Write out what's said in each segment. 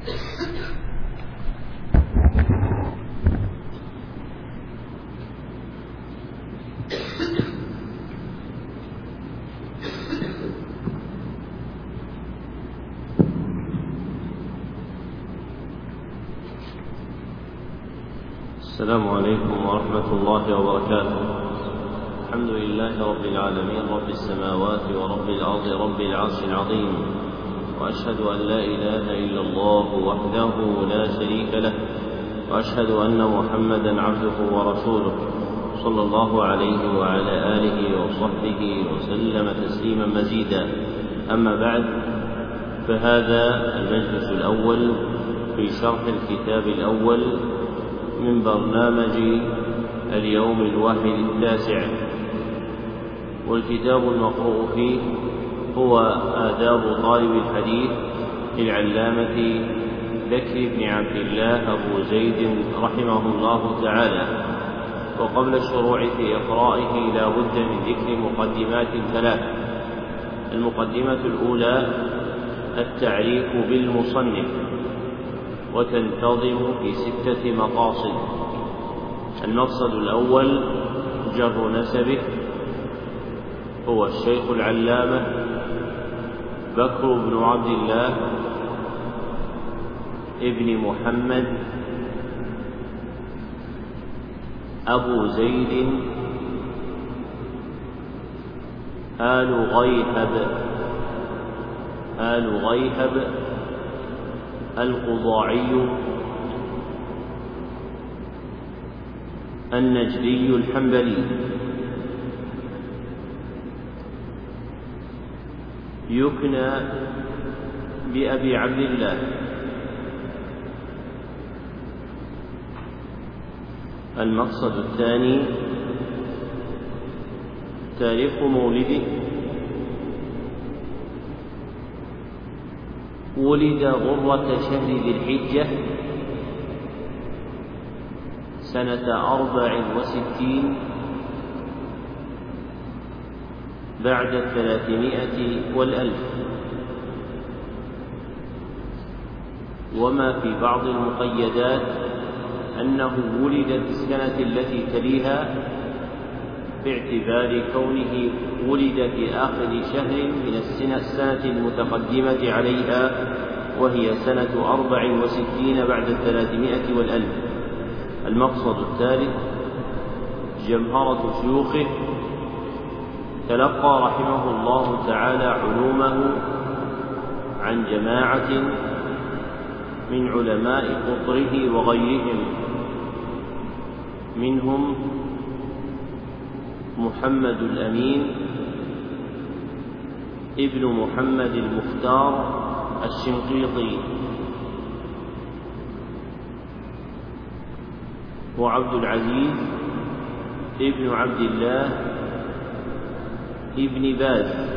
السلام عليكم ورحمة الله وبركاته. الحمد لله رب العالمين، رب السماوات ورب الأرض، رب العرش العظيم، وأشهد أن لا إله إلا الله وحده لا شريك له، وأشهد أن محمدا عبده ورسوله صلى الله عليه وعلى آله وصحبه وسلم تسليما مزيدا. أما بعد، فهذا المجلس الأول في شرح الكتاب الأول من برنامج اليوم 21، والكتاب المقروء فيه هو آداب طالب الحديث للعلامة بكر بن عبد الله أبو زيد رحمه الله تعالى. وقبل الشروع في إقرائه لا بد من ذكر مقدمات ثلاث. المقدمة الأولى التعريف بالمصنف، وتنتظم في 6 مقاصد. المقصد الأول جر نسبه، هو الشيخ العلامة بكر بن عبد الله ابن محمد أبو زيد آل غيهب القضاعي النجدي الحنبلي، يكنى بأبي عبد الله. المقصد الثاني تاريخ مولده، ولد غرة شهر ذي الحجة سنة 64 بعد 300 والألف. وما في بعض المقيدات أنه ولد في السنة التي تليها، باعتبار كونه ولد في آخر شهر من السنة المتقدمة عليها، وهي سنة 64 بعد 300 والألف. المقصد الثالث جمهرة شيوخه، تلقى رحمه الله تعالى علومه عن جماعة من علماء قطره وغيرهم، منهم محمد الأمين ابن محمد المختار الشنقيطي، وعبد العزيز ابن عبد الله ابن باز،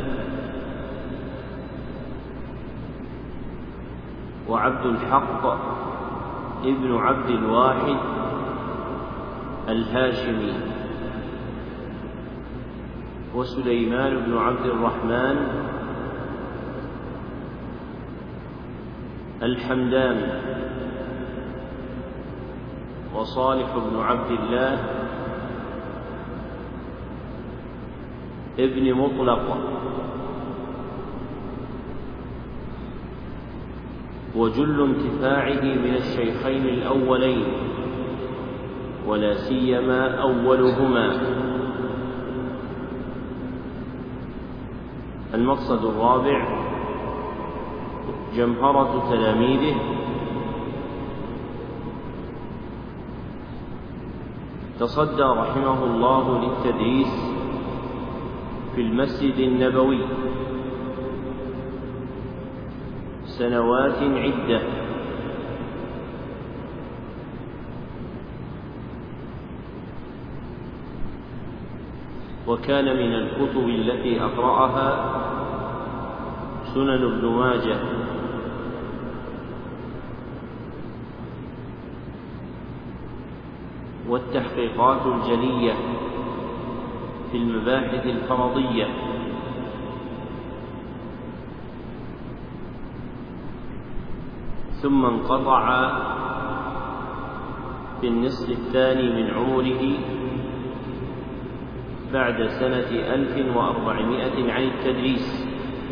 وعبد الحق ابن عبد الواحد الهاشمي، وسليمان بن عبد الرحمن الحمدان، وصالح بن عبد الله ابن مطلق، وجل انتفاعه من الشيخين الأولين، ولا سيما أولهما. المقصد الرابع جمهرة تلاميذه، تصدى رحمه الله للتدريس في المسجد النبوي سنوات عدة، وكان من الكتب التي أقرأها سنن ابن ماجه، والتحقيقات الجلية في المباحث الفرضية، ثم انقطع في النصف الثاني من عمره بعد سنة 1400 عن التدريس،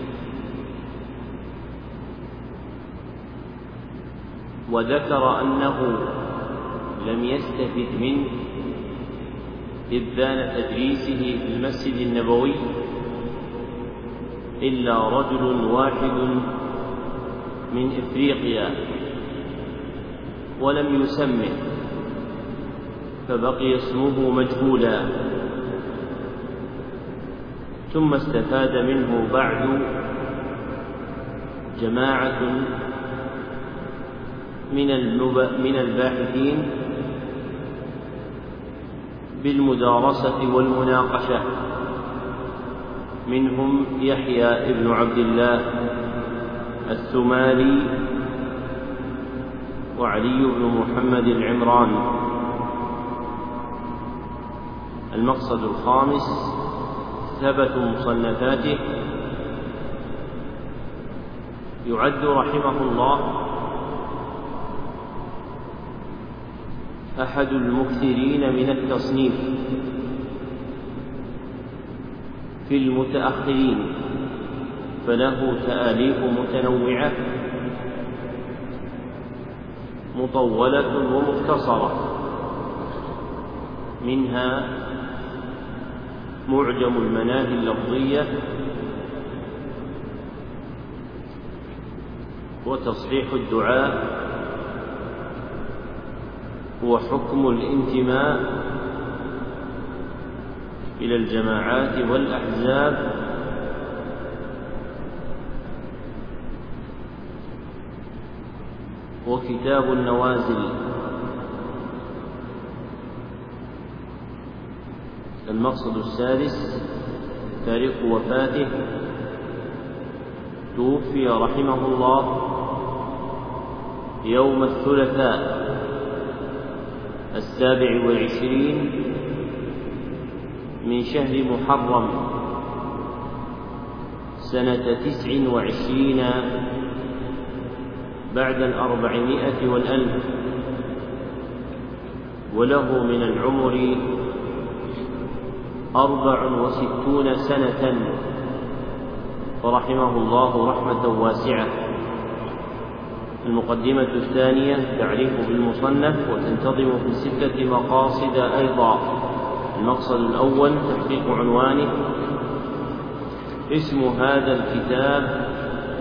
وذكر أنه لم يستفد منه إذان تدريسه في المسجد النبوي إلا رجل واحد من إفريقيا ولم يسمه، فبقي اسمه مجهولا. ثم استفاد منه بعد جماعة من الباحثين بالمدارسة والمناقشة، منهم يحيى بن عبد الله الثمالي وعلي بن محمد العمراني. المقصد الخامس: ثبت مصنفاته. يعد رحمه الله أحد المكثرين من التصنيف في المتأخرين، فله تآليف متنوعة مطولة ومختصرة، منها معجم المناهي اللفظية، وتصحيح الدعاء، وحكم الانتماء إلى الجماعات والأحزاب، وكتاب النوازل. المقصد السادس: تاريخ وفاته. توفي رحمه الله يوم الثلاثاء 27 من شهر محرم سنة 29 بعد 400 والألف، وله من العمر 64 سنة، فرحمه الله رحمة واسعة. المقدمة الثانية: تعريف بالمصنف، وتنتظم في 6 مقاصد أيضا. المقصد الأول: تحقيق عنوانه. اسم هذا الكتاب: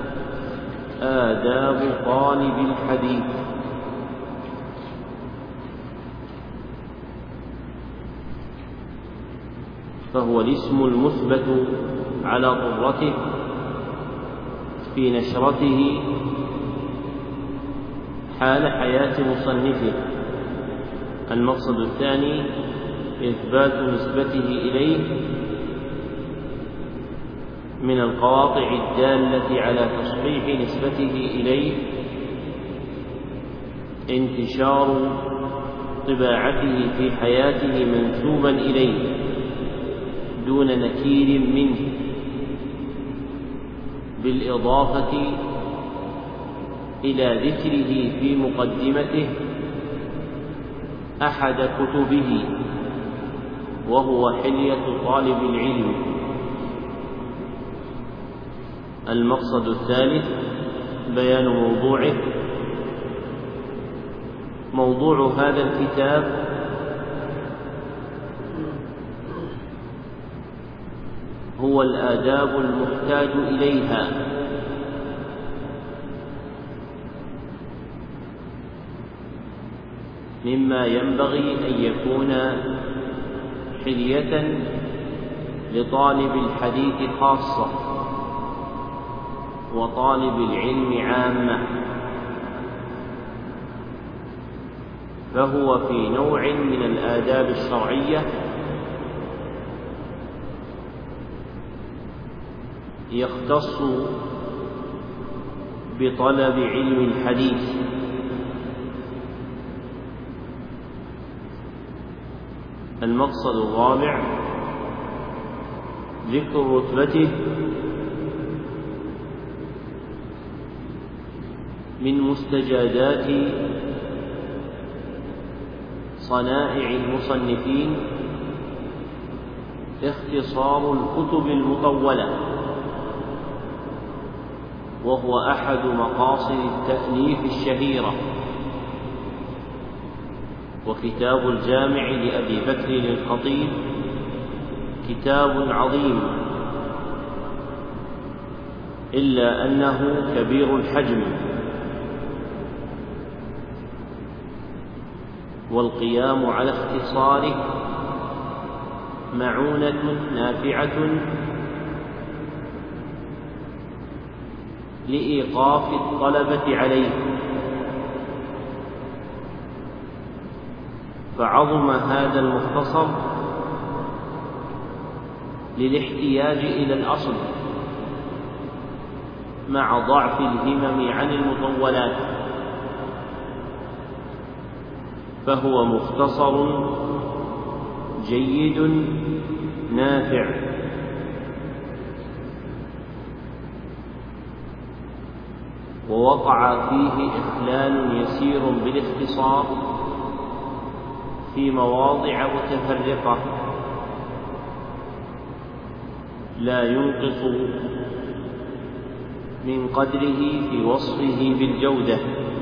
آداب طالب الحديث. فهو الاسم المثبت على طرته في نشرته حال حياة مصنفه. المقصد الثاني: إثبات نسبته إليه من القواطع الدالة على تصحيح نسبته إليه انتشار طباعته في حياته منسوبا إليه دون نكير منه، بالإضافة إلى ذكره في مقدمته أحد كتبه، وهو حلية طالب العلم. المقصد الثالث: بيان موضوعه. موضوع هذا الكتاب هو الآداب المحتاج إليها، مما ينبغي أن يكون حلية لطالب الحديث خاصة وطالب العلم عامة، فهو في نوع من الآداب الشرعية يختص بطلب علم الحديث. المقصد الرابع: ذكر رتبته من مستجدات صنائع المصنفين اختصار الكتب المطولة، وهو أحد مقاصد التأليف الشهيرة. وكتاب الجامع لأبي بكر الخطيب كتاب عظيم، إلا أنه كبير الحجم، والقيام على اختصاره معونة نافعة لإيقاف الطلبة عليه، فعظم هذا المختصر للاحتياج إلى الأصل مع ضعف الهمم عن المطولات، فهو مختصر جيد نافع. ووقع فيه إخلال يسير بالاختصار في مواضع متفرقة لا ينقص من قدره في وصفه بالجودة.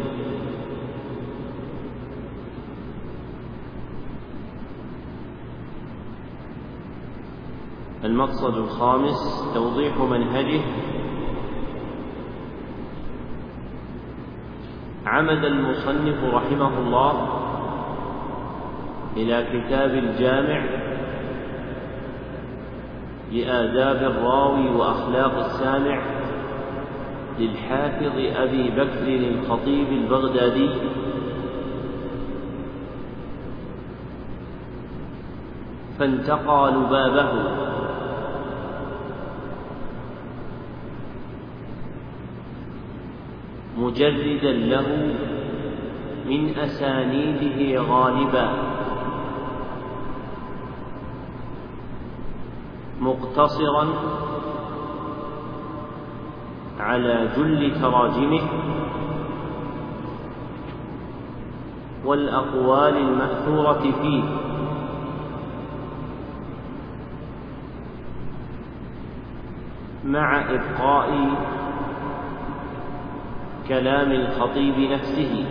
المقصد الخامس توضيح منهجه. عمد المصنف رحمه الله إلى كتاب الجامع لآداب الراوي وأخلاق السامع للحافظ أبي بكر الخطيب البغدادي، فانتقى لبابه مجردا له من أسانيده غالبا، مقتصرا على جل تراجمه والأقوال المأثورة فيه، مع إبقاء كلام الخطيب نفسه،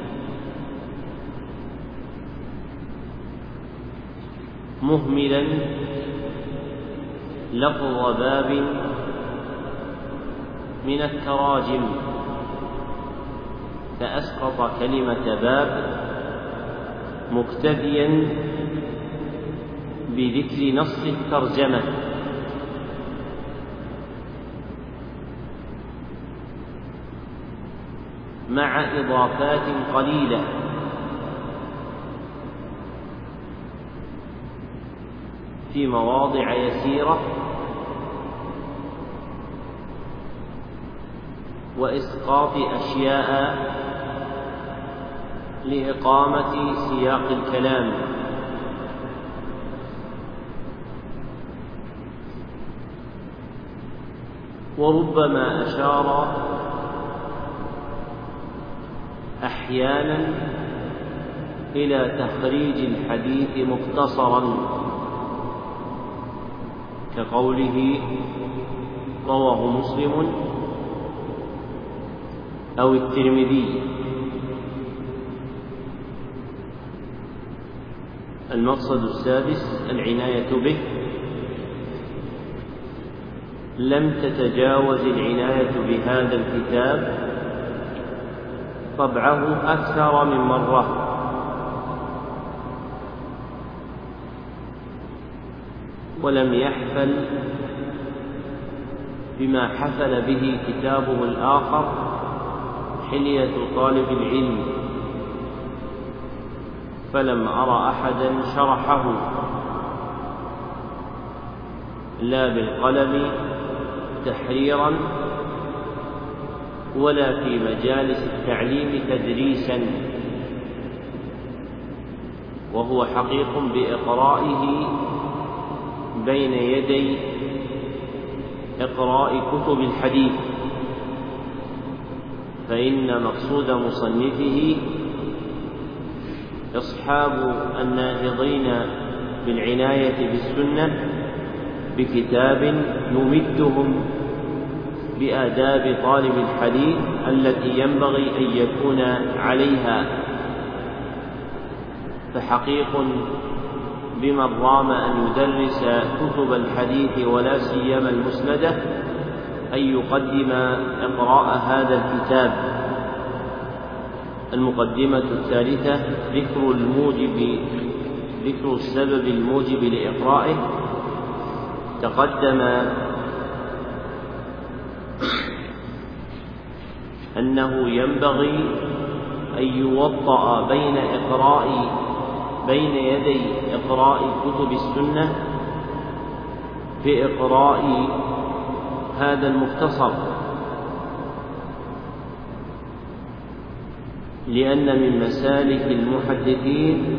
مهملا لفظ باب من التراجم، فأسقط كلمة باب مكتفيا بذكر نص الترجمة، مع إضافات قليلة في مواضع يسيرة، وإسقاط أشياء لإقامة سياق الكلام. وربما أشار أحيانا إلى تخريج الحديث مختصرا، كقوله رواه مسلم أو الترمذي. المقصد السادس العناية به. لم تتجاوز العناية بهذا الكتاب طبعه أكثر من مرة، ولم يحفل بما حفل به كتابه الآخر حلية طالب العلم، فلم أرى أحدا شرحه لا بالقلم تحريرا ولا في مجالس التعليم تدريسا، وهو حقيق بإقرائه بين يدي إقراء كتب الحديث، فإن مقصود مصنفه إصحاب الناهضين بالعناية بالسنة بكتاب يمدهم بآداب طالب الحديث التي ينبغي أن يكون عليها. فحقيق بمن رام أن يدرس كتب الحديث ولا سيما المسندة أن يقدم إقراء هذا الكتاب. المقدمة الثالثة ذكر السبب الموجب لإقرائه. تقدم أنه ينبغي أن يوطأ بين يدي إقراء كتب السنة بإقراء هذا المختصر، لأن من مسالك المحدثين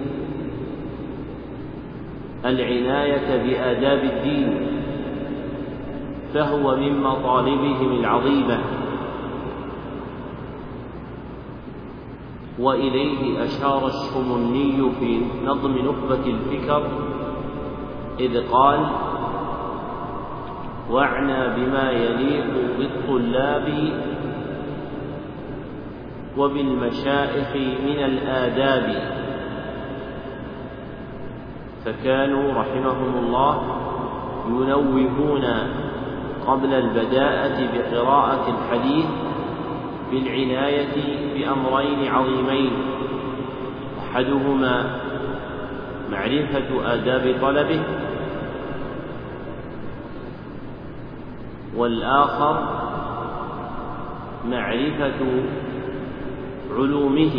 العناية بآداب الدين، فهو من مطالبهم العظيمة. وإليه أشار الشمني في نظم نخبة الفكر إذ قال: واعنى بما يليق بالطلاب وبالمشائخ من الآداب. فكانوا رحمهم الله ينوهون قبل البداءة بقراءة الحديث بالعناية بأمرين عظيمين: أحدهما معرفة آداب طلبه، والآخر معرفة علومه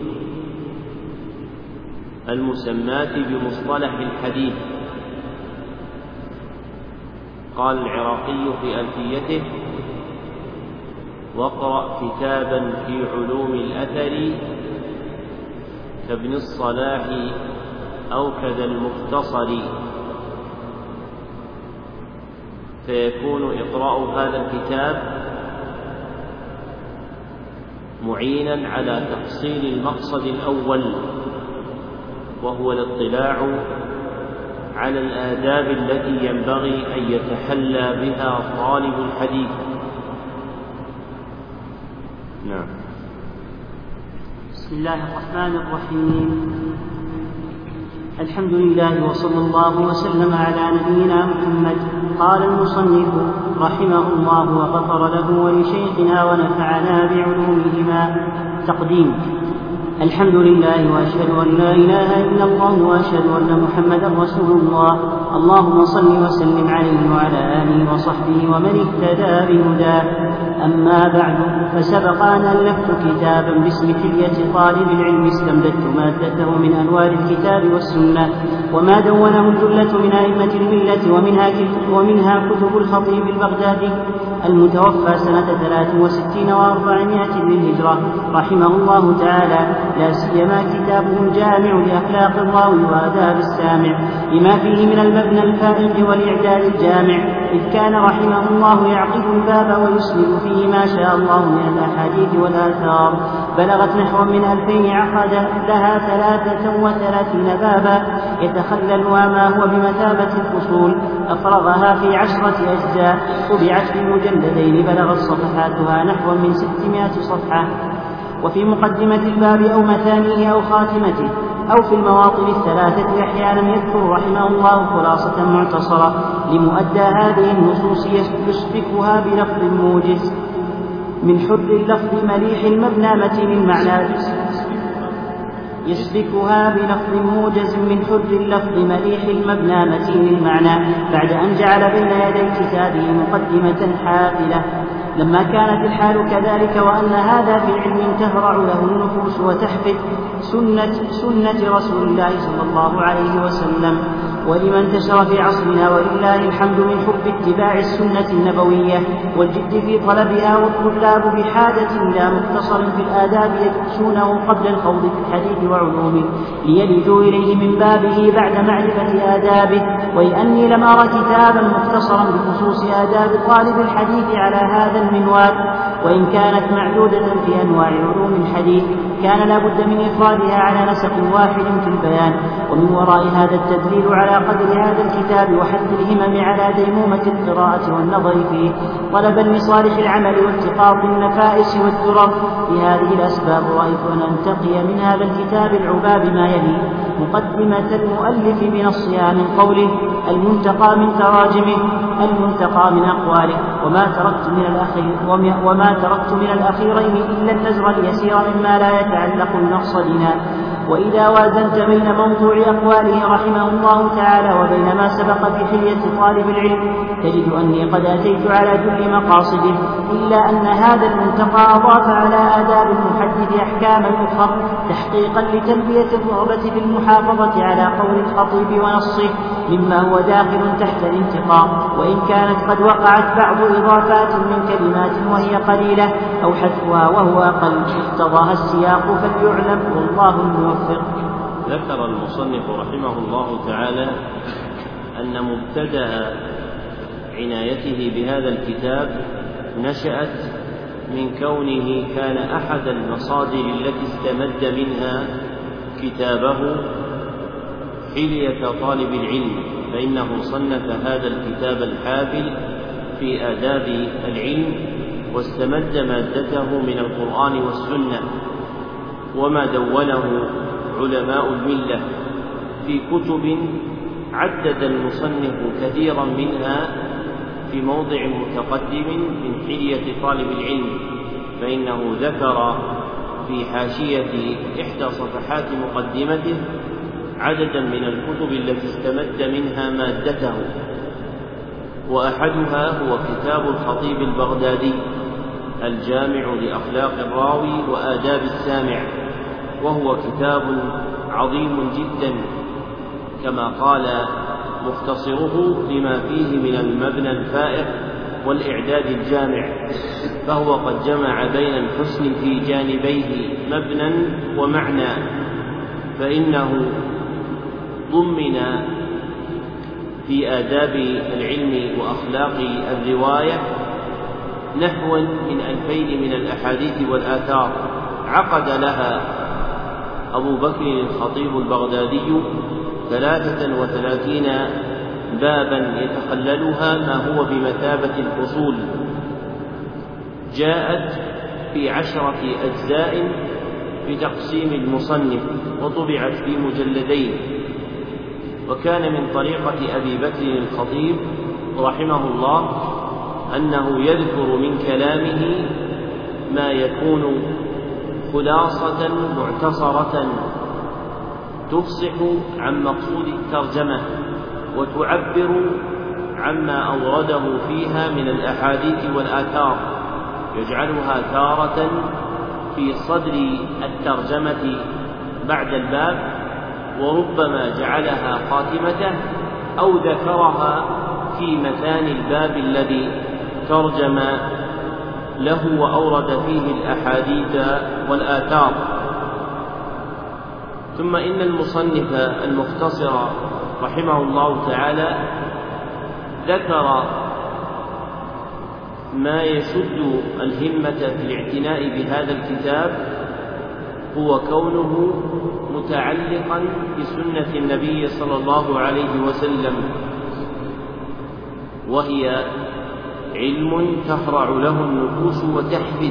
المسماة بمصطلح الحديث. قال العراقي في ألفيته: واقرأ كتابا في علوم الأثر كابن الصلاح أو كذا المختصر. فيكون إقراء هذا الكتاب معينا على تحصيل المقصد الأول، وهو الاطلاع على الآداب التي ينبغي أن يتحلى بها طالب الحديث. نعم. بسم الله الرحمن الرحيم. الحمد لله وصلى الله وسلم على نبينا محمد. قال المصنف رحمه الله وغفر له ولشيخنا ونفعنا بعلومهما. تقديم. الحمد لله وأشهد أن لا إله إلا الله وأشهد أن محمدا رسول الله. اللهم صل وسلم عليه وعلى آله وصحبه ومن اهتدى بهداه. أما بعد، فسبق أن ألفت كتابا باسم كلية طالب العلم استمددت مادته من أنوار الكتاب والسنة، وما دونه الجلة من أئمة الملة، ومنها كتب الخطيب البغدادي المتوفى سنة 63 و400 للهجرة رحمه الله تعالى، لا سيما كتابه الجامع لأخلاق الراوي وآداب السامع، لما فيه من المبنى الفائق والإعداد الجامع، إذ كان رحمه الله يعقد الباب ويسند فيه ما شاء الله من الأحاديث والآثار، بلغت نحو من 2000 عقد لها 33 بابا يتخللها ما هو بمثابة الفصول، أفرغها في 10 أجزاء طبعت في مجلدين، بلغت صفحاتها نحو من 600 صفحة. وفي مقدمة الباب أو مثانيه أو خاتمته أو في المواطن الثلاثة أحيانا يذكر رحمه الله خلاصة معتصرة لمؤدى هذه النصوص يسبكها بلفظ موجز من حر اللفظ مليح المبنى متين المعنى، يسبكها بلفظ موجز من حر اللفظ مليح المبنى متين المعنى، بعد أن جعل بين يدي كتابه مقدمة حافلة. لما كانت الحال كذلك وأن هذا في علم تهرع له النفوس وتحفظ سنة رسول الله صلى الله عليه وسلم، ولما انتشر في عصرنا ولله الحمد من حب اتباع السنة النبوية والجد في طلبها، والطلاب بحاجة إلى مختصر في الآداب يدرسونه قبل الخوض في الحديث وعلومه ليلجوا إليه من بابه بعد معرفة آدابه. وإني لم أرى كتابا مختصرا بخصوص آداب طالب الحديث على هذا المنوال، وإن كانت معدودة في أنواع علوم الحديث كان لا بد من إفرادها على نسق واحد في البيان. ومن وراء هذا التدليل على قدر هذا الكتاب وحث الهمم على ديمومة القراءة والنظر فيه طلبا لصالح العمل والتقاط النفائس والدرر. لهذه الأسباب رأيت أن أنتقي من هذا الكتاب العباب ما يلي: مقدمة المؤلف بنصها من قوله، المنتقى من تراجمه، المنتقى من أقواله، وما تركت من الأخيرين إلا النزر اليسير مما لا يتعلق بمقصدنا. وإذا وازنت بين موضوع أقواله رحمه الله تعالى وبين ما سبق في حلية طالب العلم تجد أني قد أتيت على جل مقاصده، إلا أن هذا المنتقى أضاف على آداب المحدث أحكاما أخرى تحقيقا لتلبية الرغبة في المحافظة على قول الخطيب ونصه مما هو داخل تحت الانتقاء، وإن كانت قد وقعت بعض إضافات من كلمات وهي قليلة أو حذفها وهو أقل اقتضاها السياق فليعلم والله الموفق. ذكر المصنف رحمه الله تعالى أن مبتدأ عنايته بهذا الكتاب نشأت من كونه كان أحد المصادر التي استمد منها كتابه حلية طالب العلم، فإنه صنف هذا الكتاب الحافل في آداب العلم واستمد مادته من القرآن والسنة وما دونه علماء الملة في كتب عدد المصنف كثيرا منها في موضع متقدم من حلية طالب العلم، فإنه ذكر في حاشية إحدى صفحات مقدمته عددا من الكتب التي استمد منها مادته، وأحدها هو كتاب الخطيب البغدادي الجامع لأخلاق الراوي وآداب السامع، وهو كتاب عظيم جدا كما قال مختصره لما فيه من المبنى الفائق والإعداد الجامع، فهو قد جمع بين الحسن في جانبيه مبنى ومعنى، فإنه ضمن في آداب العلم وأخلاق الرواية نحو من 2000 من الأحاديث والآثار، عقد لها أبو بكر الخطيب البغدادي 33 بابا يتخللها ما هو بمثابة الفصول، جاءت في 10 أجزاء بتقسيم المصنف وطبعت في مجلدين. وكان من طريقة أبي بكر الخطيب رحمه الله أنه يذكر من كلامه ما يكون خلاصة معتصرة تفصح عن مقصود الترجمة وتعبر عما أورده فيها من الأحاديث والآثار، يجعلها تارة في صدر الترجمة بعد الباب، وربما جعلها خاتمته أو ذكرها في مكان الباب الذي ترجم له وأورد فيه الأحاديث والآثار. ثم إن المصنف المختصر رحمه الله تعالى ذكر ما يشد الهمة في الاعتناء بهذا الكتاب هو كونه متعلقا بسنة النبي صلى الله عليه وسلم، وهي علم تخرع له النفوس وتحفد،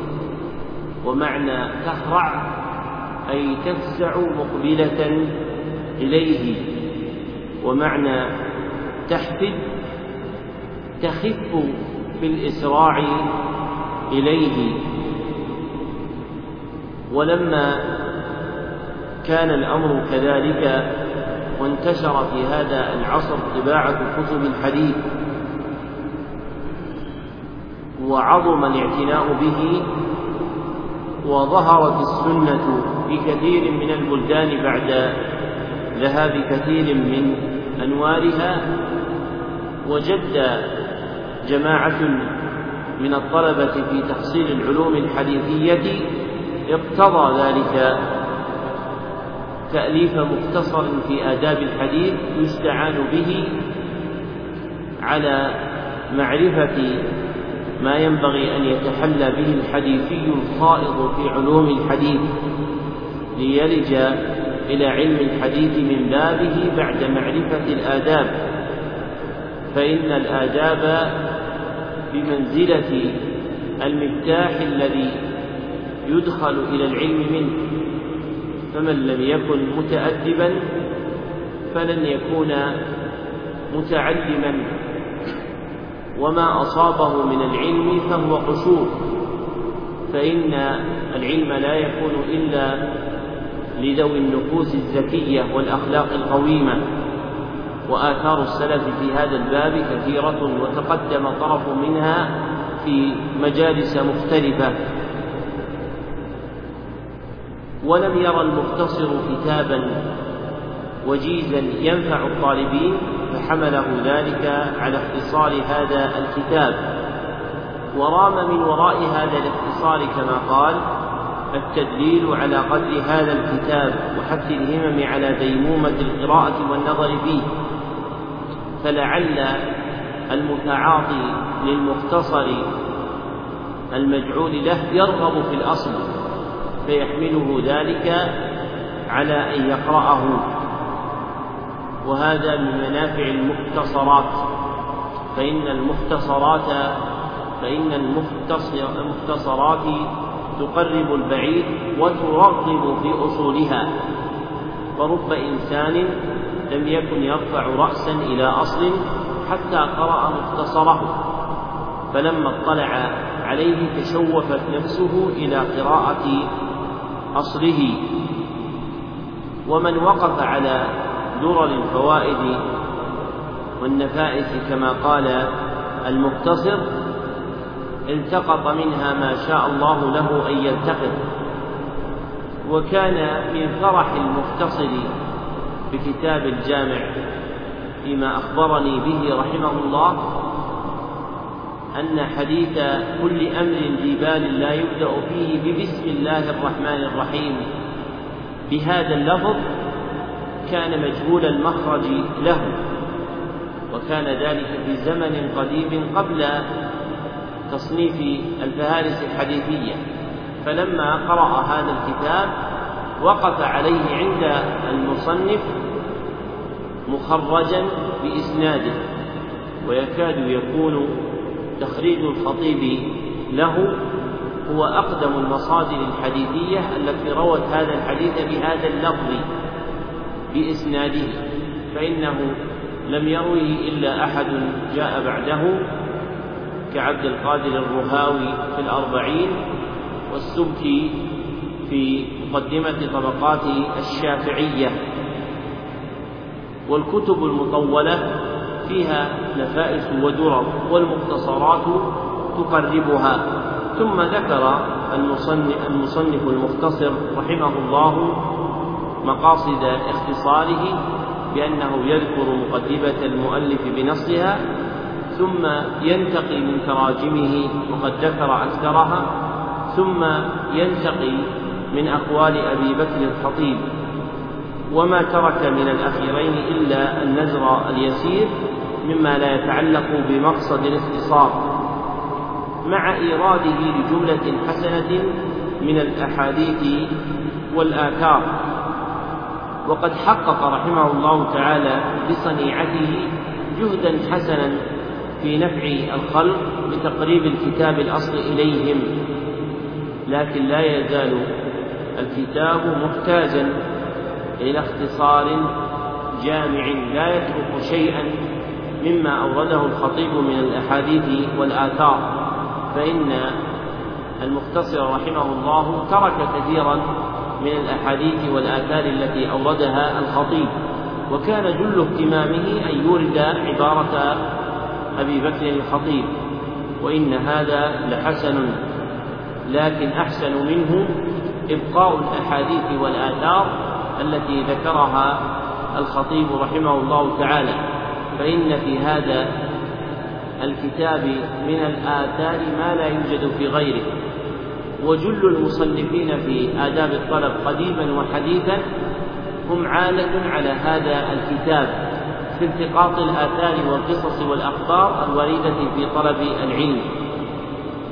ومعنى تخرع أي تفزع مقبلة إليه، ومعنى تحفد تخف بالإسراع إليه. ولما كان الأمر كذلك وانتشر في هذا العصر طباعة كتب الحديث وعظم الاعتناء به وظهرت السنة في كثير من البلدان بعد ذهاب كثير من أنوارها، وجد جماعة من الطلبة في تحصيل العلوم الحديثية اقتضى ذلك تأليف مختصر في آداب الحديث يستعان به على معرفة ما ينبغي أن يتحلى به الحديثي الخائض في علوم الحديث ليلج إلى علم الحديث من بابه بعد معرفة الآداب، فإن الآداب بمنزلة المفتاح الذي يدخل إلى العلم منه، فمن لم يكن متأدبا فلن يكون متعلما، وما أصابه من العلم فهو قشور، فإن العلم لا يكون إلا لذوي النفوس الزكية والأخلاق القويمة. وآثار السلف في هذا الباب كثيرة، وتقدم طرف منها في مجالس مختلفة. ولم يرى المختصر كتابا وجيزا ينفع الطالبين، فحمله ذلك على اختصار هذا الكتاب، ورام من وراء هذا الاختصار كما قال التدليل على قدر هذا الكتاب وحث الهمم على ديمومة القراءة والنظر فيه، فلعل المتعاطي للمختصر المجعول له يرغب في الأصل فيحمله ذلك على أن يقرأه، وهذا من منافع المختصرات، فإن المختصرات تقرب البعيد وترغب في أصولها، فرب إنسان لم يكن يرفع رأسا إلى أصل حتى قرأ مختصره، فلما اطلع عليه تشوفت نفسه إلى قراءة أصله. ومن وقف على درر الفوائد والنفائس كما قال المختصر التقط منها ما شاء الله له أن يلتقط. وكان من فرح المختصر بكتاب الجامع فيما أخبرني به رحمه الله أن حديث كل أمر ذي بال لا يبدأ فيه ببسم الله الرحمن الرحيم بهذا اللفظ كان مجهول المخرج له، وكان ذلك في زمن قديم قبل تصنيف الفهارس الحديثية، فلما قرأ هذا الكتاب وقف عليه عند المصنف مخرجا بإسناده، ويكاد يكون تخريج الخطيب له هو أقدم المصادر الحديثية التي روت هذا الحديث بهذا اللفظ بإسناده، فإنه لم يروه إلا أحد جاء بعده كعبد القادر الرهاوي في الأربعين، والسبكي في مقدمة طبقات الشافعية. والكتب المطولة فيها نفائس ودرر، والمختصرات تقربها. ثم ذكر المصنف المختصر رحمه الله مقاصد اختصاره بأنه يذكر مقدمة المؤلف بنصها، ثم ينتقي من تراجمه وقد ذكر أكثرها، ثم ينتقي من أقوال أبي بكر الخطيب، وما ترك من الأخيرين إلا النزر اليسير مما لا يتعلق بمقصد الاختصار، مع إيراده لجملة حسنة من الأحاديث والآثار. وقد حقق رحمه الله تعالى بصنيعته جهدا حسنا في نفع الخلق بتقريب الكتاب الأصل إليهم، لكن لا يزال الكتاب محتاجا إلى اختصار جامع لا يترك شيئا مما أورده الخطيب من الأحاديث والآثار، فإن المختصر رحمه الله ترك كثيرا من الأحاديث والآثار التي أوردها الخطيب، وكان جل اهتمامه أن يورد عبارة أبي بكر الخطيب، وإن هذا لحسن، لكن أحسن منه إبقاء الأحاديث والآثار التي ذكرها الخطيب رحمه الله تعالى، فإن في هذا الكتاب من الآثار ما لا يوجد في غيره. وجل المصنفين في آداب الطلب قديما وحديثا هم عالة على هذا الكتاب في التقاط الآثار والقصص والأخبار الواردة في طلب العلم،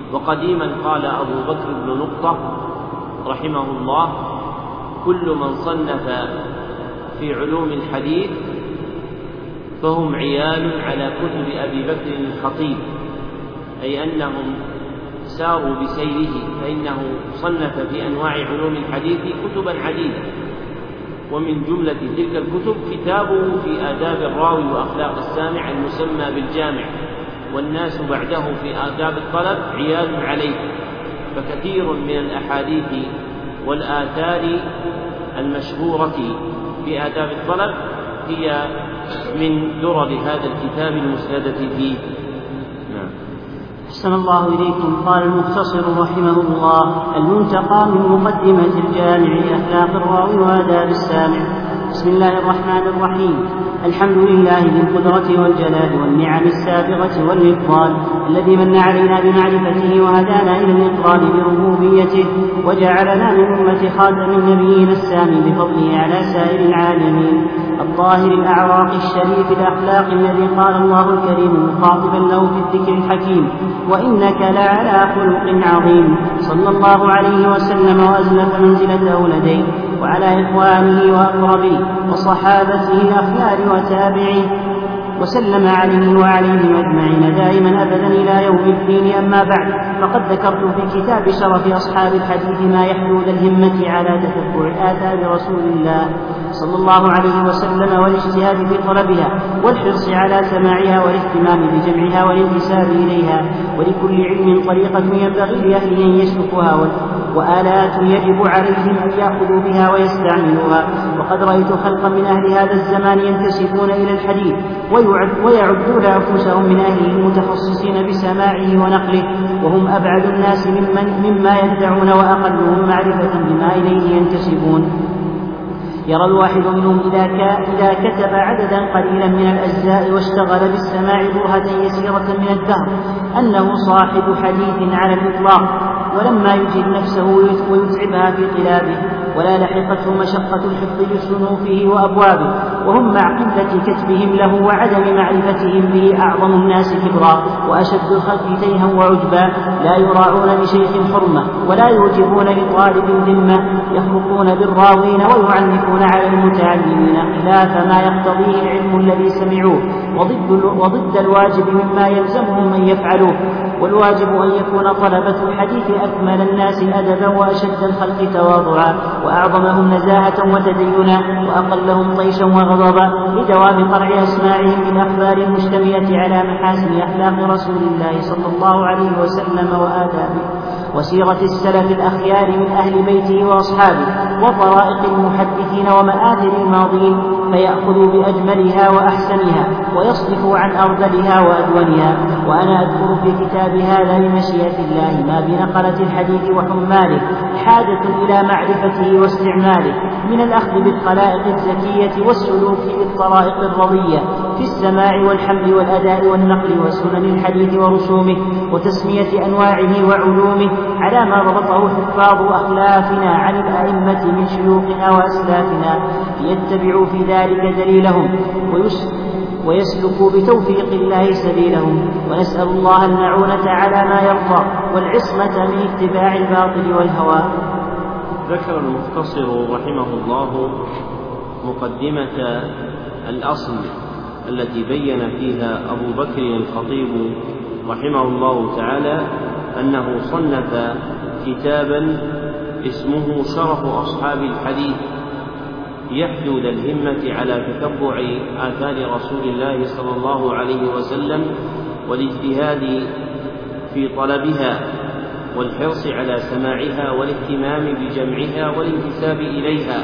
وقديما قال أبو بكر بن نقطة رحمه الله: كل من صنف في علوم الحديث فهم عيال على كتب أبي بكر الخطيب، أي أنهم ساروا بسيره، فإنه صنف في أنواع علوم الحديث كتبا عديدة، ومن جملة تلك الكتب كتابه في آداب الراوي وأخلاق السامع المسمى بالجامع، والناس بعده في آداب الطلب عيال عليه، فكثير من الأحاديث والآثار المشهورة في آداب الطلب هي من درر هذا الكتاب المسندة فيه. أحسن الله إليكم. قال المختصر رحمه الله: المنتقى من مقدمة الجامع لأخلاق الراوي وآداب السامع. بسم الله الرحمن الرحيم. الحمد لله ذي القدرة والجلال والنعم السابغة والإفضال، الذي من علينا بمعرفته وهدانا إلى الإقرار بربوبيته، وجعلنا من أمة خاتم النبيين السامي بفضله على سائر العالمين، الطاهر الأعراق الشريف الأخلاق، الذي قال الله الكريم مخاطبا له في الذكر الحكيم: وإنك لعلى خلق عظيم. صلى الله عليه وسلم وأزلف منزلته لديه وعلى إخوانه وأقربيه وصحابته الأخيار وتابعيه، وسلم عليه وعليهم أجمعين دائما أبدا إلى يوم الدين. أما بعد، فقد ذكرت في كتاب شرف أصحاب الحديث ما يحلو ذا الهمة على تتبع آثار رسول الله صلى الله عليه وسلم والاجتهاد في طلبها والحرص على سماعها والاهتمام بجمعها والانتساب إليها. ولكل علم طريقة ينبغي لأهله أن يسلكوها، وآلات يجب عليهم أن يأخذوا بها ويستعملوها. وقد رأيت خلقا من أهل هذا الزمان ينتسبون إلى الحديث ويعدون أنفسهم من أهله المتخصصين بسماعه ونقله، وهم أبعد الناس مما يدعون وأقلهم معرفة بما إليه ينتسبون. يرى الواحد منهم إذا كتب عددا قليلا من الأجزاء واشتغل بالسماع برهة يسيرة من الدهر أنه صاحب حديث على الإطلاق، ولما يجد نفسه ويتعبها في طلابه، ولا لحقته مشقة الحفظ لصنوفه وأبوابه، وهم مع قلة كتبهم له وعدم معرفتهم به أعظم الناس كبرا وأشد الخلق تيها وعجبا، لا يراعون لشيخ حرمة ولا يوجبون لطالب ذمة، يخرقون بالراوين ويعنفون على المتعلمين خلاف ما يقتضيه العلم الذي سمعوه، وضد الواجب مما يلزمهم أن يفعلوه. والواجب أن يكون طلبة الحديث أكمل الناس أدبا وأشد الخلق تواضعا وأعظمهم نزاهة وتدينا وأقلهم طيشا وغضبا، لدوام قرع أسماعهم بالأخبار المشتملة على محاسن أخلاق رسول الله صلى الله عليه وسلم وآدابه وسيرة السلف الأخيار من أهل بيته وأصحابه وطرائق المحدثين ومآثر الماضين، فيأخذوا بأجملها وأحسنها ويصرفوا عن أرذلها وأدونها. وأنا أذكر في كتاب هذا لمشيئة الله ما بنقلة الحديث وحماله حاجة إلى معرفته واستعماله، من الأخذ بالخلائق الزكية والسلوك بالطرائق الرضية في السماع والحمل والأداء والنقل وسنن الحديث ورسومه وتسمية أنواعه وعلومه على ما ضبطه حفاظ أخلافنا عن الأئمة من شيوخنا وأسلافنا، ليتبعوا في ذلك دليلهم ويسلكوا بتوفيق الله سبيلهم. ونسأل الله المعونة على ما يرضى والعصمة من اتباع الباطل والهوى. ذكر المختصر رحمه الله مقدمة الأصل التي بين فيها أبو بكر الخطيب رحمه الله تعالى أنه صنف كتابا اسمه شرف أصحاب الحديث، يحدو ذا الهمة على تتبع آثار رسول الله صلى الله عليه وسلم والاجتهاد في طلبها والحرص على سماعها والاهتمام بجمعها والانتساب إليها.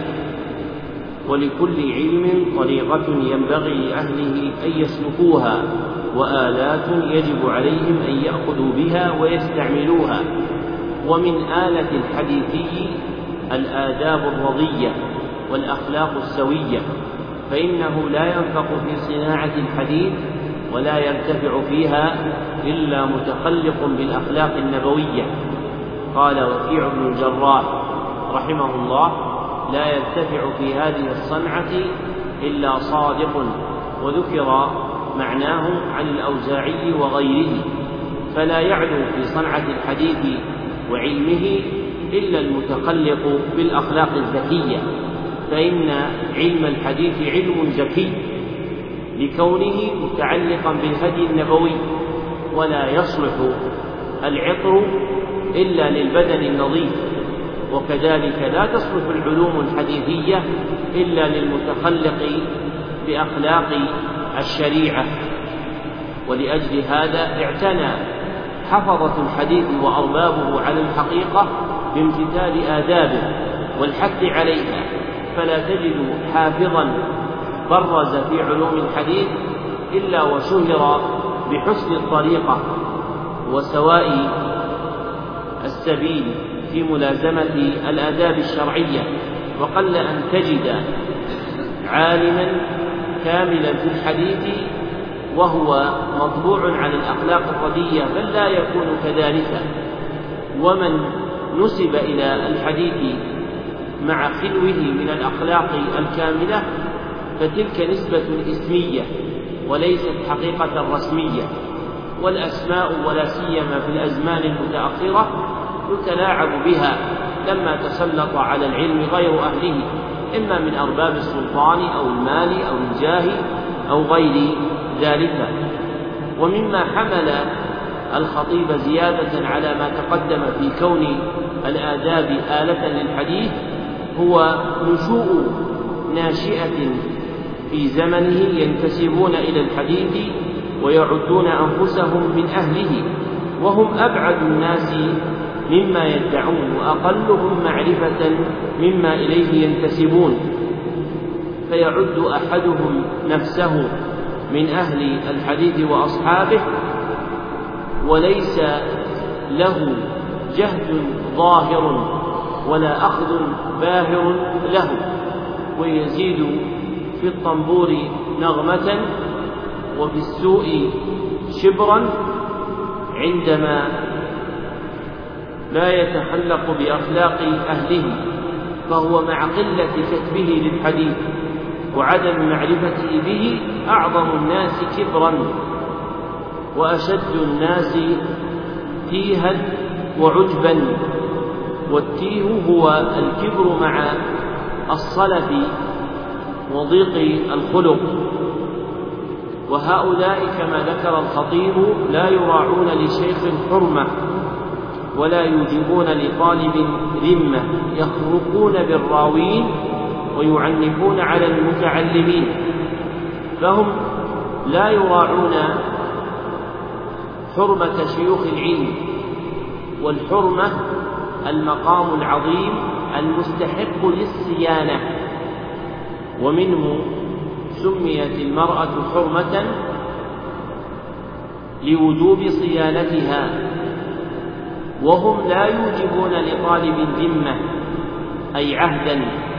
ولكل علم طريقة ينبغي لأهله أن يسلكوها وآلات يجب عليهم أن يأخذوا بها ويستعملوها. ومن آلة الحديثي الآداب الرضية والأخلاق السوية، فإنه لا ينفق في صناعة الحديث ولا يرتفع فيها إلا متخلق بالأخلاق النبوية. قال وكيع بن الجراح رحمه الله: لا يرتفع في هذه الصنعة إلا صادق. وذكر معناه عن الأوزاعي وغيره. فلا يعلو في صنعة الحديث وعلمه إلا المتخلق بالأخلاق الزكية، فإن علم الحديث علم زكي لكونه متعلقا بالهدي النبوي، ولا يصلح العطر إلا للبدن النظيف، وكذلك لا تصلح العلوم الحديثية إلا للمتخلق بأخلاق الشريعة. ولأجل هذا اعتنى حفظة الحديث وأربابه على الحقيقة بامتثال آدابه والحث عليها، فلا تجد حافظا برز في علوم الحديث إلا وشهر بحسن الطريقة وسواء السبيل في ملازمة الآداب الشرعية، وقل أن تجد عالما كاملا في الحديث وهو مطبوع على الأخلاق الردية، بل لا يكون كذلك. ومن نسب إلى الحديث مع خلوه من الأخلاق الكاملة فتلك نسبة اسمية وليست حقيقة رسمية، والأسماء ولا سيما في الأزمان المتأخرة يتلاعب بها لما تسلط على العلم غير أهله، إما من أرباب السلطان أو المال أو الجاه أو غير ذلك. ومما حمل الخطيب زيادة على ما تقدم في كون الآداب آلة للحديث هو نشوء ناشئة في زمنه ينتسبون إلى الحديث ويعدون أنفسهم من أهله، وهم أبعد الناس مما يدعون وأقلهم معرفة مما إليه ينتسبون، فيعد أحدهم نفسه من أهل الحديث وأصحابه وليس له جهد ظاهر ولا أخذ باهر له، ويزيد في الطنبور نغمة وفي السوء شبرا عندما لا يتخلق بأخلاق أهله، فهو مع قلة كتبه للحديث وعدم معرفته به أعظم الناس كبرا وأشد الناس تيها وعجبا، والتيه هو الكبر مع الصلف وضيق الخلق. وهؤلاء كما ذكر الخطيب لا يراعون لشيخ حرمة ولا يوجبون لطالب ذمة، يخرقون بالراوين ويعنفون على المتعلمين، فهم لا يراعون حرمة شيوخ العلم، والحرمة المقام العظيم المستحق للصيانة، ومنه سميت المرأة حرمة لوجوب صيانتها، وهم لا يوجبون لطالب ذمة أي عهدا،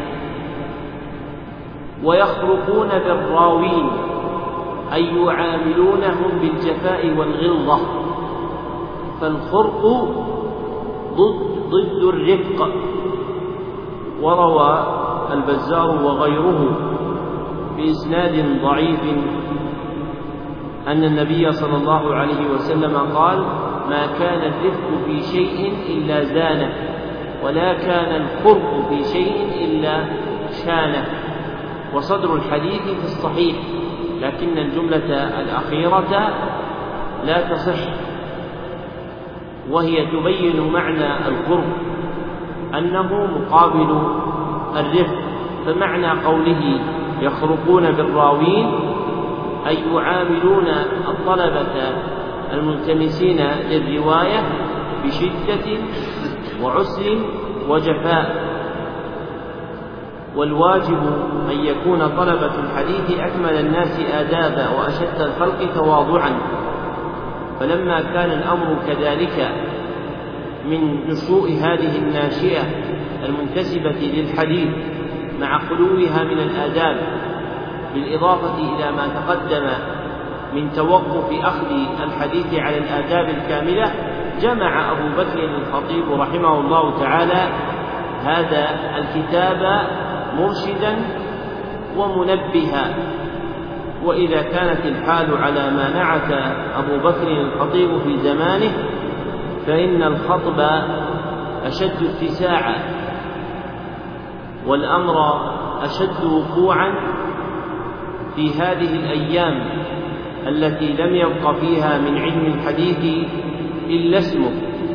ويخرقون بالراوين أي يعاملونهم بالجفاء والغلظة، فالخرق ضد الرفق. وروى البزار وغيره بإسناد ضعيف أن النبي صلى الله عليه وسلم قال: ما كان الرفق في شيء إلا زانه، ولا كان الخرق في شيء إلا شانه. وصدر الحديث في الصحيح، لكن الجملة الأخيرة لا تصح، وهي تبين معنى الخرق أنه مقابل الرفق. فمعنى قوله يخرقون بالراوين أي يعاملون الطلبة الملتمسين للرواية بشدة وعسر وجفاء، والواجب أن يكون طلبة الحديث أكمل الناس آدابا وأشد الخلق تواضعا. فلما كان الأمر كذلك من نشوء هذه الناشئة المنتسبة للحديث مع خلوها من الآداب، بالإضافة إلى ما تقدم من توقف أخذ الحديث على الآداب الكاملة، جمع أبو بكر الخطيب رحمه الله تعالى هذا الكتاب مرشدا ومنبها وإذا كانت الحال على ما نعت أبو بكر الخطيب في زمانه فإن الخطب أشد اتساعا والأمر أشد وقوعا في هذه الأيام التي لم يبق فيها من علم الحديث إلا اسمه،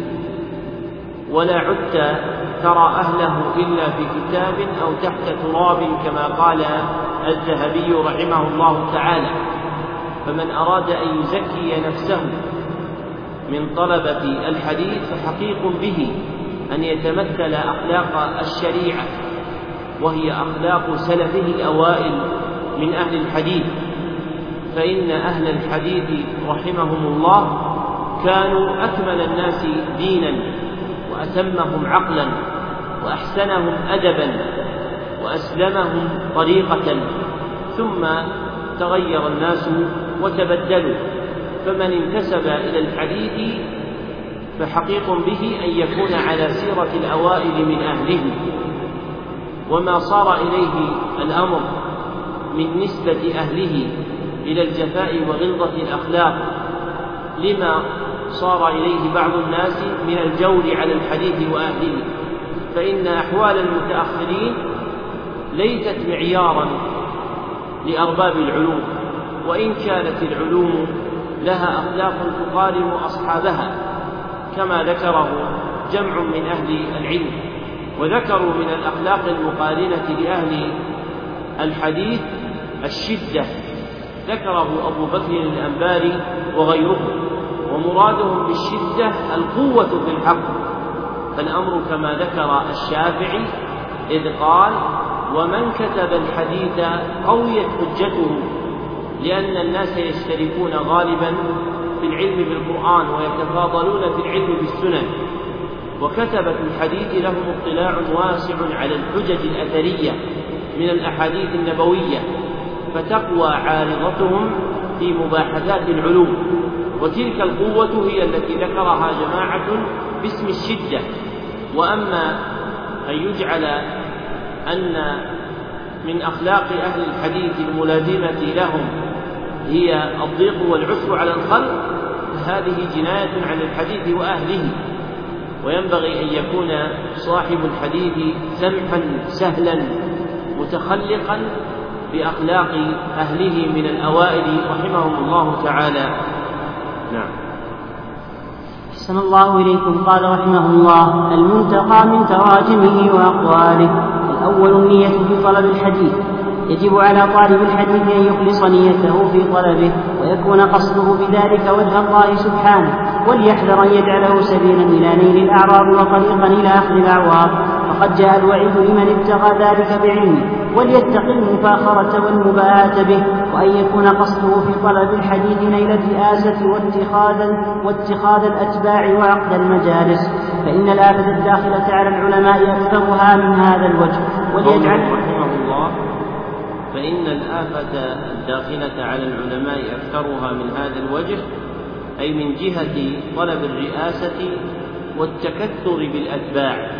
ولا عدت ترى أهله إلا في كتاب أو تحت تراب كما قال الذهبي رحمه الله تعالى. فمن أراد أن يزكي نفسه من طلبة الحديث فحقيق به أن يتمثل أخلاق الشريعة، وهي أخلاق سلفه الأوائل من أهل الحديث، فإن أهل الحديث رحمهم الله كانوا أكمل الناس دينا وأتمهم عقلا وأحسنهم أدبا وأسلمهم طريقة، ثم تغير الناس وتبدلوا، فمن انتسب إلى الحديث فحقيق به أن يكون على سيرة الأوائل من أهله. وما صار إليه الأمر من نسبة أهله إلى الجفاء وغلظة الأخلاق لما صار إليه بعض الناس من الجور على الحديث وأهله، فإن أحوال المتأخرين ليست معيارا لأرباب العلوم، وإن كانت العلوم لها أخلاق تقارن أصحابها كما ذكره جمع من أهل العلم. وذكروا من الأخلاق المقارنة لأهل الحديث الشدة، ذكره أبو بكر الأنباري وغيره، ومرادهم بالشدة القوة في الحق، فالأمر كما ذكر الشافعي إذ قال: ومن كتب الحديث قويت حجته، لأن الناس يشتركون غالبا في العلم بالقرآن ويتفاضلون في العلم بالسنن، وكتبة الحديث لهم اطلاع واسع على الحجج الأثرية من الأحاديث النبوية، فتقوى عارضتهم في مباحثات العلوم، وتلك القوة هي التي ذكرها جماعة باسم الشدة. وأما أن يجعل أن من أخلاق أهل الحديث الملازمة لهم هي الضيق والعسر على الخلق، هذه جناية على الحديث وأهله، وينبغي أن يكون صاحب الحديث سمحا سهلا متخلقا بأخلاق أهله من الأوائل رحمهم الله تعالى. نعم. أحسن الله إليكم. قال رحمه الله: المنتقى من تراجمه وأقواله. الأول النية في طلب الحديث. يجب على طالب الحديث أن يخلص نيته في طلبه ويكون قصده بذلك وجه الله سبحانه، وليحذر أن يجعله سبيلا إلى نيل الأعراض وطريقا إلى أخذ الأعواض، فقد جاء الوعيد لمن ابتغى ذلك بعلمه، وليتق المفاخرة والمباهاة به، وأن يكون قصده في طلب الحديث نيل الرئاسة واتخاذ الأتباع وعقد المجالس، فإن الآفة الداخلة على العلماء أكثرها من هذا الوجه. وليجعل رحمه الله: فإن الآفة الداخلة على العلماء أكثرها من هذا الوجه، أي من جهة طلب الرئاسة والتكثر بالأتباع.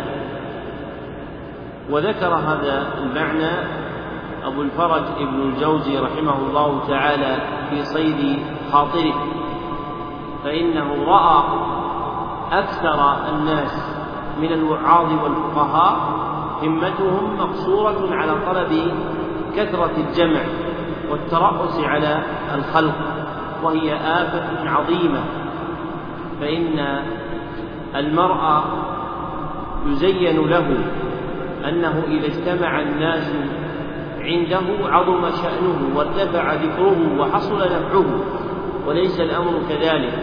وذكر هذا المعنى أبو الفرج ابن الجوزي رحمه الله تعالى في صيد خاطره، فإنه رأى أكثر الناس من الوعاظ والفقهاء همتهم مقصورة على طلب كثرة الجمع والترأس على الخلق، وهي آفة عظيمة، فإن المرء يزين له أنه إذا اجتمع الناس عنده عظم شأنه وارتفع ذكره وحصل نفعه، وليس الأمر كذلك،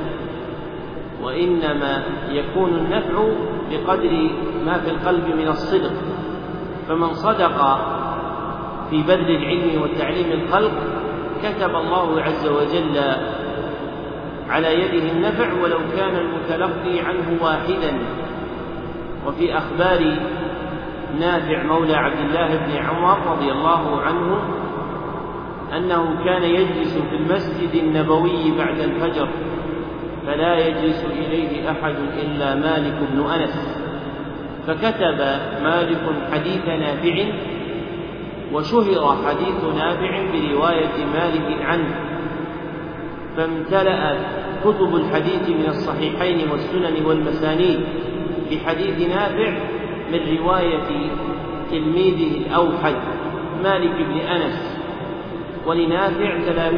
وإنما يكون النفع بقدر ما في القلب من الصدق. فمن صدق في بذل العلم وتعليم الخلق كتب الله عز وجل على يده النفع ولو كان المتلقي عنه واحدا. وفي أخبار نافع مولى عبد الله بن عمر رضي الله عنه أنه كان يجلس في المسجد النبوي بعد الفجر فلا يجلس إليه أحد إلا مالك بن أنس، فكتب مالك حديث نافع وشهر حديث نافع برواية مالك عنه، فامتلأت كتب الحديث من الصحيحين والسنن والمسانيد بحديث نافع من رواية تلميذه الأوحد مالك بن أنس. ولنافع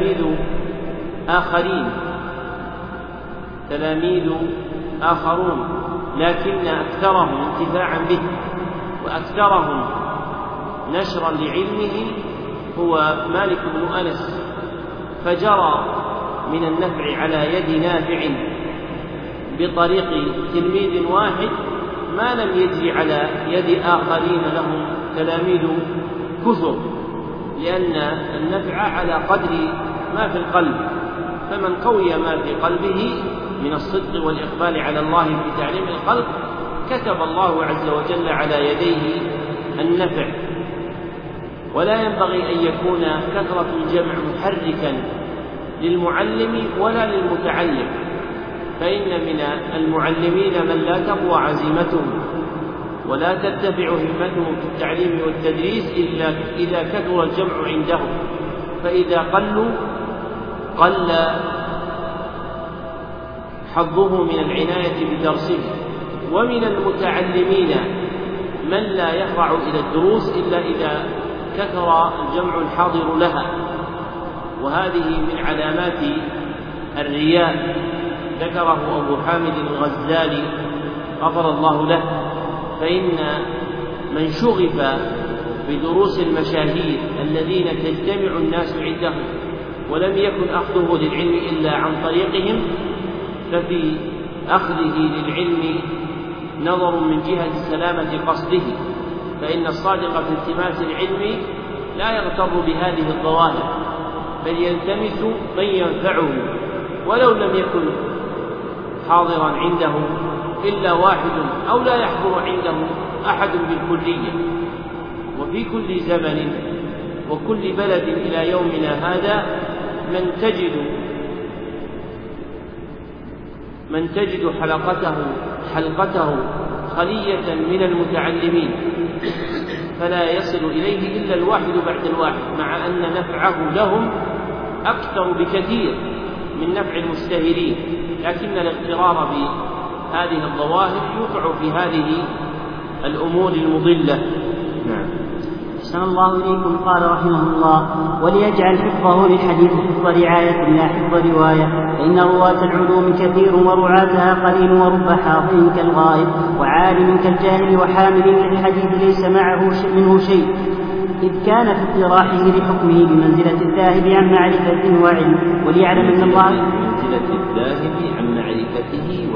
تلاميذ آخرون، لكن أكثرهم انتفاعا به وأكثرهم نشرا لعلمه هو مالك بن أنس، فجرى من النفع على يد نافع بطريق تلميذ واحد ما لم يجري على يد آخرين لهم تلاميذ كثر، لأن النفع على قدر ما في القلب، فمن قوي ما في قلبه من الصدق والإقبال على الله في تعليم الخلق كتب الله عز وجل على يديه النفع. ولا ينبغي أن يكون كثرة الجمع محركا للمعلم ولا للمتعلم، فإن من المعلمين من لا تقوى عزيمته ولا ترتفع همته في التعليم والتدريس إلا إذا كثر الجمع عندهم، فإذا قلوا قل حظه من العناية بدرسه. ومن المتعلمين من لا يخضع إلى الدروس إلا إذا كثر الجمع الحاضر لها، وهذه من علامات الرياء، ذكره أبو حامد الغزالي غفر الله له. فإن من شغف بدروس المشاهير الذين تجتمع الناس عندهم ولم يكن أخذه للعلم إلا عن طريقهم، ففي أخذه للعلم نظر من جهة سلامة قصده، فإن الصادق في التماس العلم لا يغتر بهذه الظواهر، بل يلتمس من ينفعه ولو لم يكن حاضرا عنده إلا واحد أو لا يحضر عنده أحد بالكلية. وفي كل زمن وكل بلد إلى يومنا هذا من تجد حلقته خلية من المتعلمين، فلا يصل إليه إلا الواحد بعد الواحد، مع أن نفعه لهم أكثر بكثير من نفع المشتهرين، لكن الاغترار بهذه الظواهر يوقع في هذه الأمور المضلة. نعم. أحسن الله إليكم. قال رحمه الله: وليجعل حفظه للحديث حفظ رعاية لا حفظ رواية، فإن رواة العلوم كثير ورعاتها قليل، ورب حافظ كالغائب وعالم كالجاهل وحامل للحديث ليس معه منه شيء، إذ كان في اطراحه لحكمه بمنزلة الذاهب عن معرفة وعلم. وليعلم أن الله بمنزلة الذاهب عن معرفته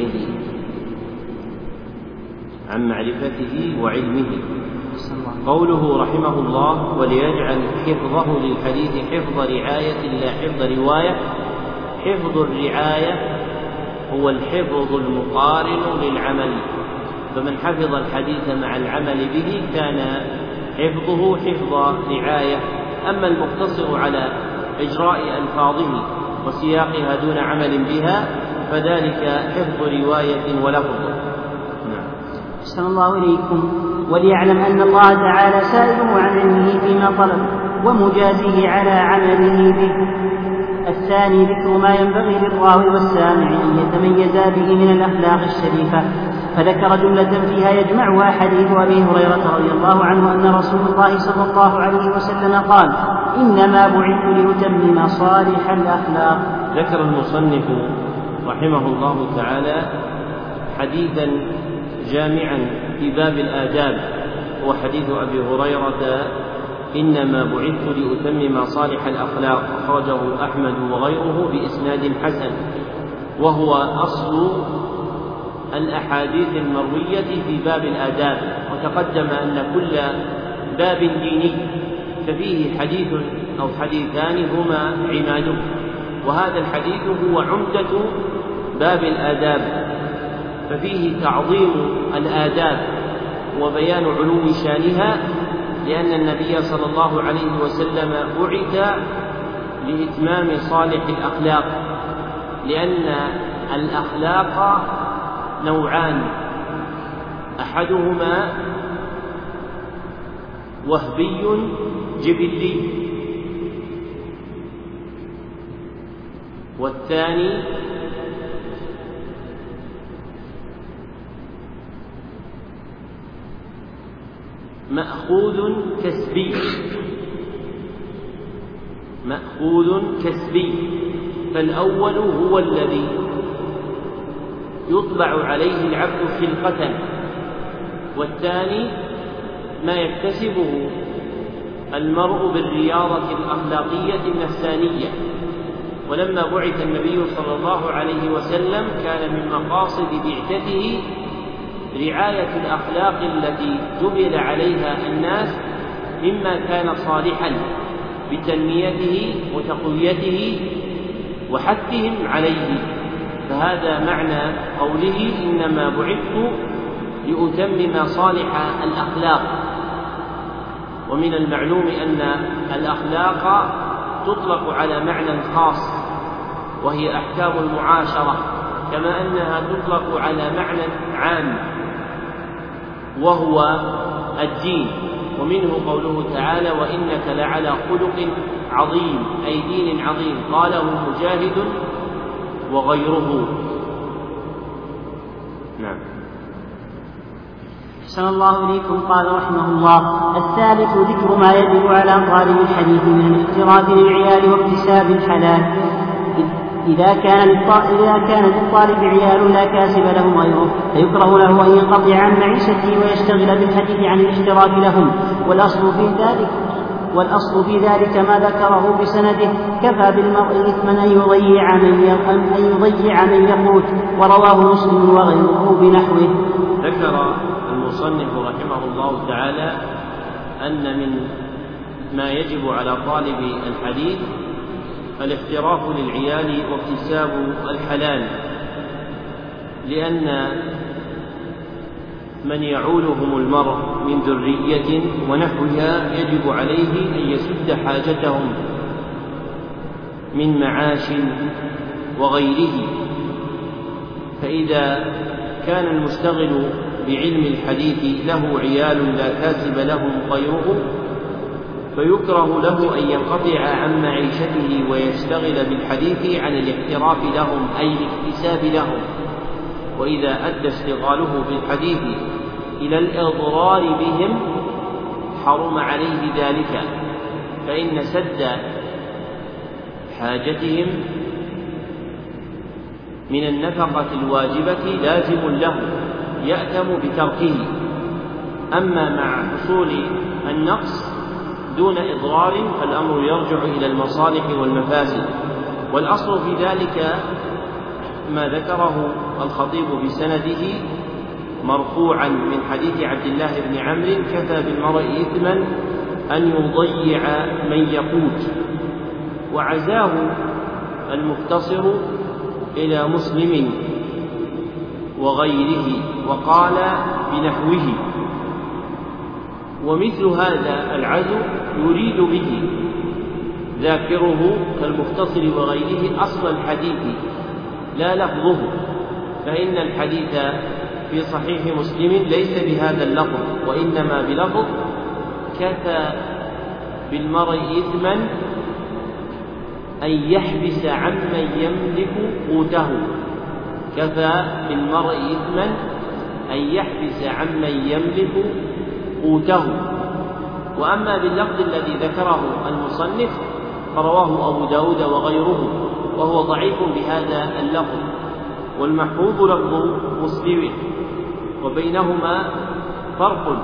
وعلمه. قوله رحمه الله: وليجعل حفظه للحديث حفظ رعاية لا حفظ رواية. حفظ الرعاية هو الحفظ المقارن للعمل، فمن حفظ الحديث مع العمل به كان حفظه حفظ رعاية. أما المقتصر على إجراء ألفاظه وسياقها دون عمل بها فذلك حفظ رواية ولفظ. أحسن الله إليكم. وليعلم أن الله تعالى سائله عن علمه فيما طلب ومجازيه على عمله به. الثاني ذكر ما ينبغي للراوي والسامع أن يتميزا به من الأخلاق الشريفة، فذكر جملة فيها يجمعها حديث أبي هريرة رضي الله عنه أن رسول الله صلى الله عليه وسلم قال: إنما بعثت لأتمم صالح الأخلاق. ذكر المصنف رحمه الله تعالى حديثا جامعا في باب الآداب، هو حديث أبي هريرة: إنما بعثت لأتمم صالح الأخلاق، أخرجه أحمد وغيره بإسناد حسن، وهو أصل الأحاديث المروية في باب الآداب. وتقدم أن كل باب ديني ففيه حديث أو حديثان هما عماده، وهذا الحديث هو عمدة باب الآداب، ففيه تعظيم الآداب وبيان علو شانها، لأن النبي صلى الله عليه وسلم بعث لإتمام صالح الأخلاق، لأن الأخلاق نوعان: أحدهما وهبي جبلي، والثاني مأخوذ كسبي. فالأول هو الذي يطبع عليه العبد خلقة، والثاني ما يكتسبه المرء بالرياضة الأخلاقية النفسانية. ولما بعث النبي صلى الله عليه وسلم كان من مقاصد بعثته رعاية الأخلاق التي جبل عليها الناس مما كان صالحا بتنميته وتقويته وحثهم عليه. فهذا معنى قوله إنما بعثت لأتمم صالح الأخلاق. ومن المعلوم أن الأخلاق تطلق على معنى خاص وهي أحكام المعاشرة، كما أنها تطلق على معنى عام وهو الدين. ومنه قوله تعالى وإنك لعلى خلق عظيم، أي دين عظيم، قاله مجاهد وغيره. نعم. أحسن الله إليكم. قال رحمه الله: الثالث ذكر ما يجب على طالب الحديث من الاحتراف للعيال واكتساب الحلال. إذا كان للطالب عيال لا كاسب لهم غيره فيكره له أن ينقطع عن معيشته ويشتغل بالحديث عن الاشتراك لهم، والأصل في ذلك ما ذكره بسنده: كفى بالمرء إثما أن يضيع من يقوت. ورواه مسلم وغيره بنحوه. ذكر المصنف رحمه الله تعالى أن من ما يجب على طالب الحديث الاحتراف للعيال واكتساب الحلال، لأن من يعولهم المرء من ذرية ونحوها يجب عليه أن يسد حاجتهم من معاش وغيره. فإذا كان المشتغل بعلم الحديث له عيال لا كاسب لهم غيره فيكره له أن ينقطع عن معيشته ويشتغل بالحديث عن الاحتراف لهم، أي الاكتساب لهم. وإذا أدى اشتغاله بالحديث إلى الإضرار بهم حرم عليه ذلك، فإن سد حاجتهم من النفقة الواجبة لازم له يأثم بتركه. أما مع حصول النقص دون إضرار فالأمر يرجع إلى المصالح والمفاسد. والأصل في ذلك ما ذكره الخطيب بسنده مرفوعا من حديث عبد الله بن عمرو: كفى بالمرء إثما أن يضيع من يقوت. وعزاه المختصر إلى مسلم وغيره وقال بنحوه. ومثل هذا العزو يريد به ذاكره كالمختصر وغيره أصل الحديث لا لفظه، فإن الحديث في صحيح مسلم ليس بهذا اللفظ، وإنما بلفظ: كفى بالمرء إثما أن يحبس عمن يملك قوته. كفى بالمرء إثما أن يحبس عمن يملك قوته. وأما باللفظ الذي ذكره المصنف فرواه أبو داود وغيره، وهو ضعيف بهذا اللفظ، والمحفوظ لفظ مسلم، وبينهما فرق،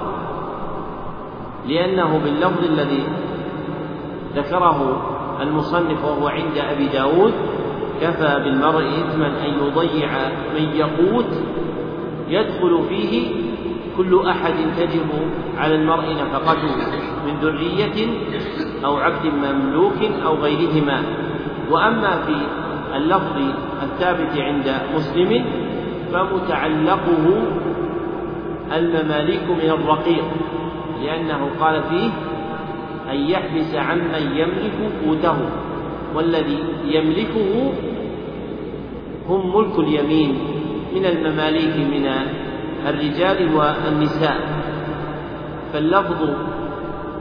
لأنه باللفظ الذي ذكره المصنف وهو عند أبي داود: كفى بالمرء إثما أن يضيع من يقوت، يدخل فيه كل أحد تجب على المرء نفقته من ذرية أو عبد مملوك أو غيرهما. وأما في اللفظ الثابت عند مسلم فمتعلقه المماليك من الرقيق، لأنه قال فيه: أن يحبس عمن يملك قوته، والذي يملكه هم ملك اليمين من المماليك من الرجال والنساء. فاللفظ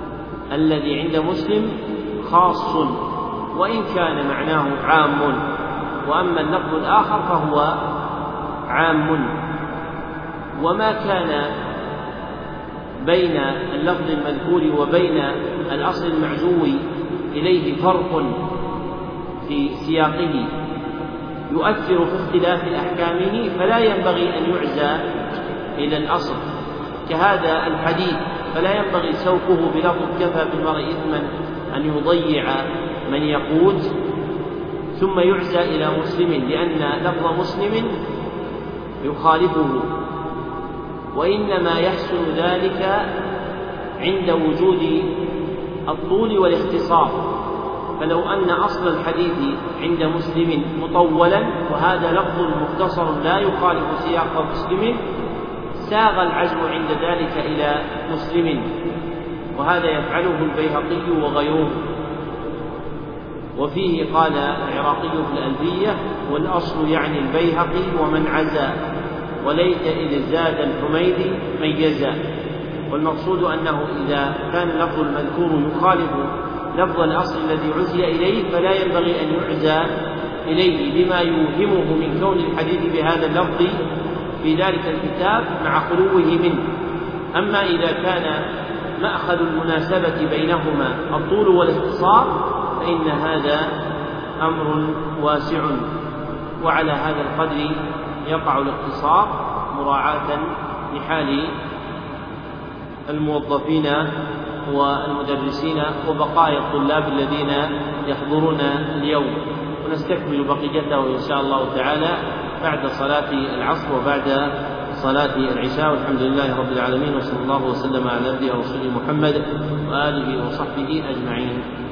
الذي عند مسلم خاص وإن كان معناه عام، وأما اللفظ الآخر فهو عام. وما كان بين اللفظ المذكور وبين الأصل المعزو إليه فرق في سياقه يؤثر في اختلاف أحكامه فلا ينبغي أن يعزى إلى الأصل، كهذا الحديث فلا ينبغي سوقه بلفظ كفى بالمرء إثما أن يضيع من يقوت ثم يعزى إلى مسلم، لأن لفظ مسلم يخالفه، وإنما يحصل ذلك عند وجود الطول والاختصار. فلو أن أصل الحديث عند مسلم مطولا وهذا لفظ مختصر لا يخالف سياق مسلم ساغ العزو عند ذلك إلى مسلم، وهذا يفعله البيهقي وغيره. وفيه قال العراقي في الألفية: والأصل يعني البيهقي ومن عزا وليت إذ زاد الحميدي ميزا. والمقصود أنه إذا كان اللفظ المذكور يخالف لفظ الأصل الذي عزي إليه فلا ينبغي أن يعزى إليه لما يوهمه من كون الحديث بهذا اللفظ في ذلك الكتاب مع خلوه منه. أما إذا كان مأخذ المناسبة بينهما الطول والاختصار فإن هذا أمر واسع، وعلى هذا القدر يقع الاختصار مراعاة لحال الموظفين والمدرسين وبقايا الطلاب الذين يحضرون اليوم. ونستكمل بقيته إن شاء الله تعالى بعد صلاة العصر وبعد صلاة العشاء، والحمد لله رب العالمين، وصلى الله وسلم على نبينا ورسوله محمد وآله وصحبه أجمعين.